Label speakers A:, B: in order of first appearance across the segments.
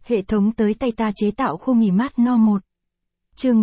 A: Hệ thống tới tay ta chế tạo khu nghỉ mát No 1. Chương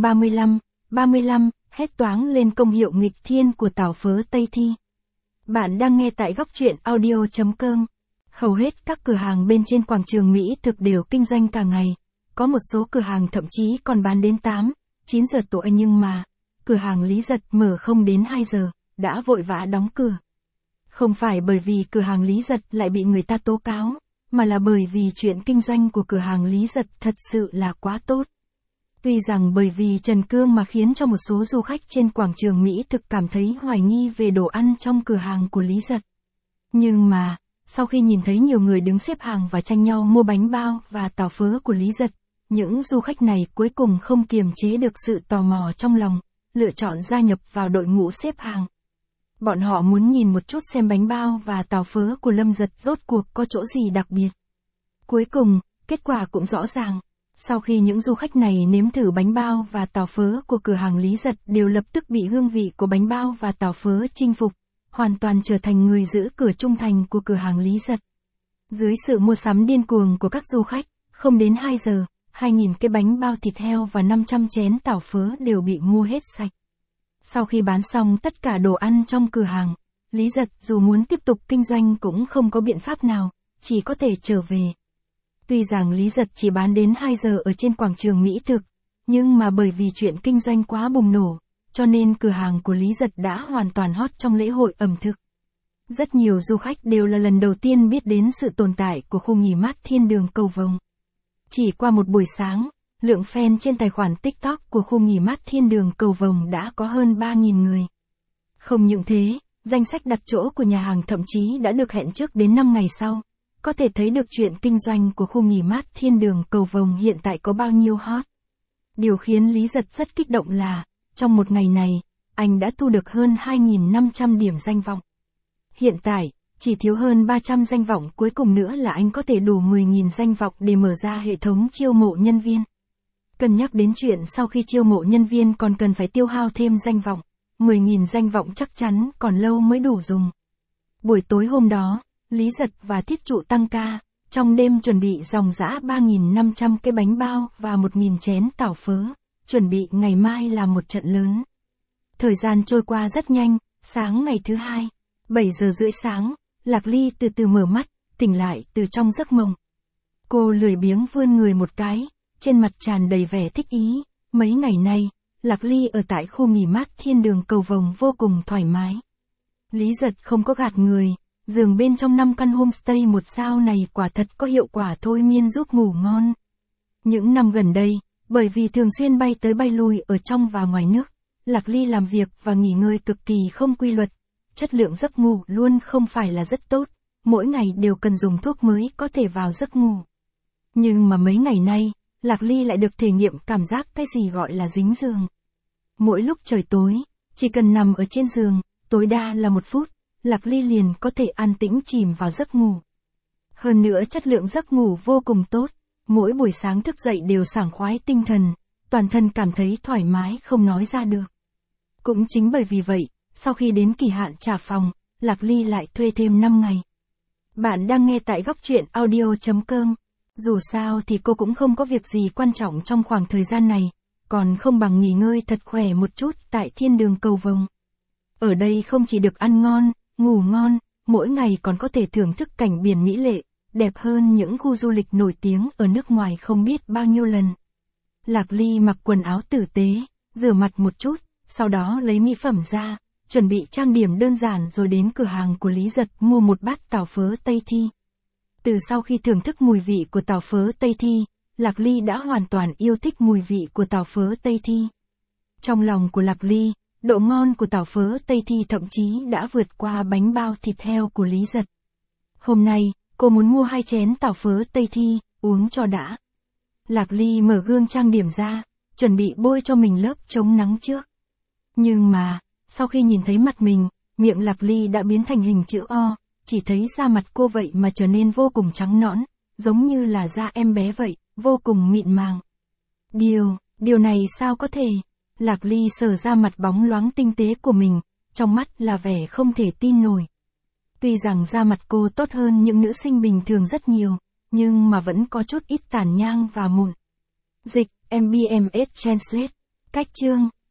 A: 35, hét toáng lên công hiệu nghịch thiên của tảo phớ Tây Thi. Bạn đang nghe tại góc truyện audio.com. Hầu hết các cửa hàng bên trên quảng trường Mỹ thực đều kinh doanh cả ngày. Có một số cửa hàng thậm chí còn bán đến 8, 9 giờ tối, nhưng mà cửa hàng Lý Giật mở không đến 2 giờ, đã vội vã đóng cửa. Không phải bởi vì cửa hàng Lý Giật lại bị người ta tố cáo, mà là bởi vì chuyện kinh doanh của cửa hàng Lý Giật thật sự là quá tốt. Tuy rằng bởi vì Trần Cương mà khiến cho một số du khách trên quảng trường Mỹ thực cảm thấy hoài nghi về đồ ăn trong cửa hàng của Lý Giật. Nhưng mà, sau khi nhìn thấy nhiều người đứng xếp hàng và tranh nhau mua bánh bao và tảo phớ của Lý Giật, những du khách này cuối cùng không kiềm chế được sự tò mò trong lòng, lựa chọn gia nhập vào đội ngũ xếp hàng. Bọn họ muốn nhìn một chút xem bánh bao và tảo phớ của Lâm Giật rốt cuộc có chỗ gì đặc biệt. Cuối cùng, kết quả cũng rõ ràng. Sau khi những du khách này nếm thử bánh bao và tảo phớ của cửa hàng Lý Giật đều lập tức bị hương vị của bánh bao và tảo phớ chinh phục, hoàn toàn trở thành người giữ cửa trung thành của cửa hàng Lý Giật. Dưới sự mua sắm điên cuồng của các du khách, không đến 2 giờ, 2.000 cái bánh bao thịt heo và 500 chén tảo phớ đều bị mua hết sạch. Sau khi bán xong tất cả đồ ăn trong cửa hàng, Lý Giật dù muốn tiếp tục kinh doanh cũng không có biện pháp nào, chỉ có thể trở về. Tuy rằng Lý Giật chỉ bán đến 2 giờ ở trên quảng trường Mỹ thực, nhưng mà bởi vì chuyện kinh doanh quá bùng nổ, cho nên cửa hàng của Lý Giật đã hoàn toàn hot trong lễ hội ẩm thực. Rất nhiều du khách đều là lần đầu tiên biết đến sự tồn tại của khu nghỉ mát thiên đường Cầu Vồng. Chỉ qua một buổi sáng, lượng fan trên tài khoản TikTok của khu nghỉ mát thiên đường Cầu Vồng đã có hơn 3.000 người. Không những thế, danh sách đặt chỗ của nhà hàng thậm chí đã được hẹn trước đến 5 ngày sau. Có thể thấy được chuyện kinh doanh của khu nghỉ mát thiên đường Cầu Vồng hiện tại có bao nhiêu hot. Điều khiến Lý Giật rất kích động là, trong một ngày này, anh đã thu được hơn 2.500 điểm danh vọng. Hiện tại, chỉ thiếu hơn 300 danh vọng cuối cùng nữa là anh có thể đủ 10.000 danh vọng để mở ra hệ thống chiêu mộ nhân viên. Cân nhắc đến chuyện sau khi chiêu mộ nhân viên còn cần phải tiêu hao thêm danh vọng, 10.000 danh vọng chắc chắn còn lâu mới đủ dùng. Buổi tối hôm đó, Lý Giật và Thiết Trụ tăng ca, trong đêm chuẩn bị dòng dã 3.500 cái bánh bao và 1.000 chén tảo phớ, chuẩn bị ngày mai là một trận lớn. Thời gian trôi qua rất nhanh, sáng ngày thứ hai, 7 giờ rưỡi sáng, Lạc Ly từ từ mở mắt, tỉnh lại từ trong giấc mộng. Cô lười biếng vươn người một cái, trên mặt tràn đầy vẻ thích ý. Mấy ngày nay, Lạc Ly ở tại khu nghỉ mát thiên đường Cầu Vồng vô cùng thoải mái. Lý Giật không có gạt người. Giường bên trong 5 căn homestay 1 sao này quả thật có hiệu quả thôi miên giúp ngủ ngon. Những năm gần đây, bởi vì thường xuyên bay tới bay lui ở trong và ngoài nước, Lạc Ly làm việc và nghỉ ngơi cực kỳ không quy luật, chất lượng giấc ngủ luôn không phải là rất tốt, mỗi ngày đều cần dùng thuốc mới có thể vào giấc ngủ. Nhưng mà mấy ngày nay, Lạc Ly lại được thể nghiệm cảm giác cái gì gọi là dính giường. Mỗi lúc trời tối, chỉ cần nằm ở trên giường, tối đa là 1 phút. Lạc Ly liền có thể an tĩnh chìm vào giấc ngủ. Hơn nữa chất lượng giấc ngủ vô cùng tốt, mỗi buổi sáng thức dậy đều sảng khoái tinh thần, toàn thân cảm thấy thoải mái không nói ra được. Cũng chính bởi vì vậy, sau khi đến kỳ hạn trả phòng, Lạc Ly lại thuê thêm 5 ngày. Bạn đang nghe tại góc truyện audio.com. Dù sao thì cô cũng không có việc gì quan trọng trong khoảng thời gian này, còn không bằng nghỉ ngơi thật khỏe một chút tại thiên đường Cầu Vồng. Ở đây không chỉ được ăn ngon, ngủ ngon, mỗi ngày còn có thể thưởng thức cảnh biển mỹ lệ, đẹp hơn những khu du lịch nổi tiếng ở nước ngoài không biết bao nhiêu lần. Lạc Ly mặc quần áo tử tế, rửa mặt một chút, sau đó lấy mỹ phẩm ra, chuẩn bị trang điểm đơn giản rồi đến cửa hàng của Lý Giật mua một bát tảo phớ Tây Thi. Từ sau khi thưởng thức mùi vị của tảo phớ Tây Thi, Lạc Ly đã hoàn toàn yêu thích mùi vị của tảo phớ Tây Thi. Trong lòng của Lạc Ly, độ ngon của tảo phớ Tây Thi thậm chí đã vượt qua bánh bao thịt heo của Lý Giật. Hôm nay, cô muốn mua 2 chén tảo phớ Tây Thi, uống cho đã. Lạc Ly mở gương trang điểm ra, chuẩn bị bôi cho mình lớp chống nắng trước. Nhưng mà, sau khi nhìn thấy mặt mình, miệng Lạc Ly đã biến thành hình chữ O, chỉ thấy da mặt cô vậy mà trở nên vô cùng trắng nõn, giống như là da em bé vậy, vô cùng mịn màng. Điều này sao có thể? Lạc Ly sờ ra mặt bóng loáng tinh tế của mình, trong mắt là vẻ không thể tin nổi. Tuy rằng da mặt cô tốt hơn những nữ sinh bình thường rất nhiều, nhưng mà vẫn có chút ít tàn nhang và mụn. Dịch, MBMS Translate. Cách chương.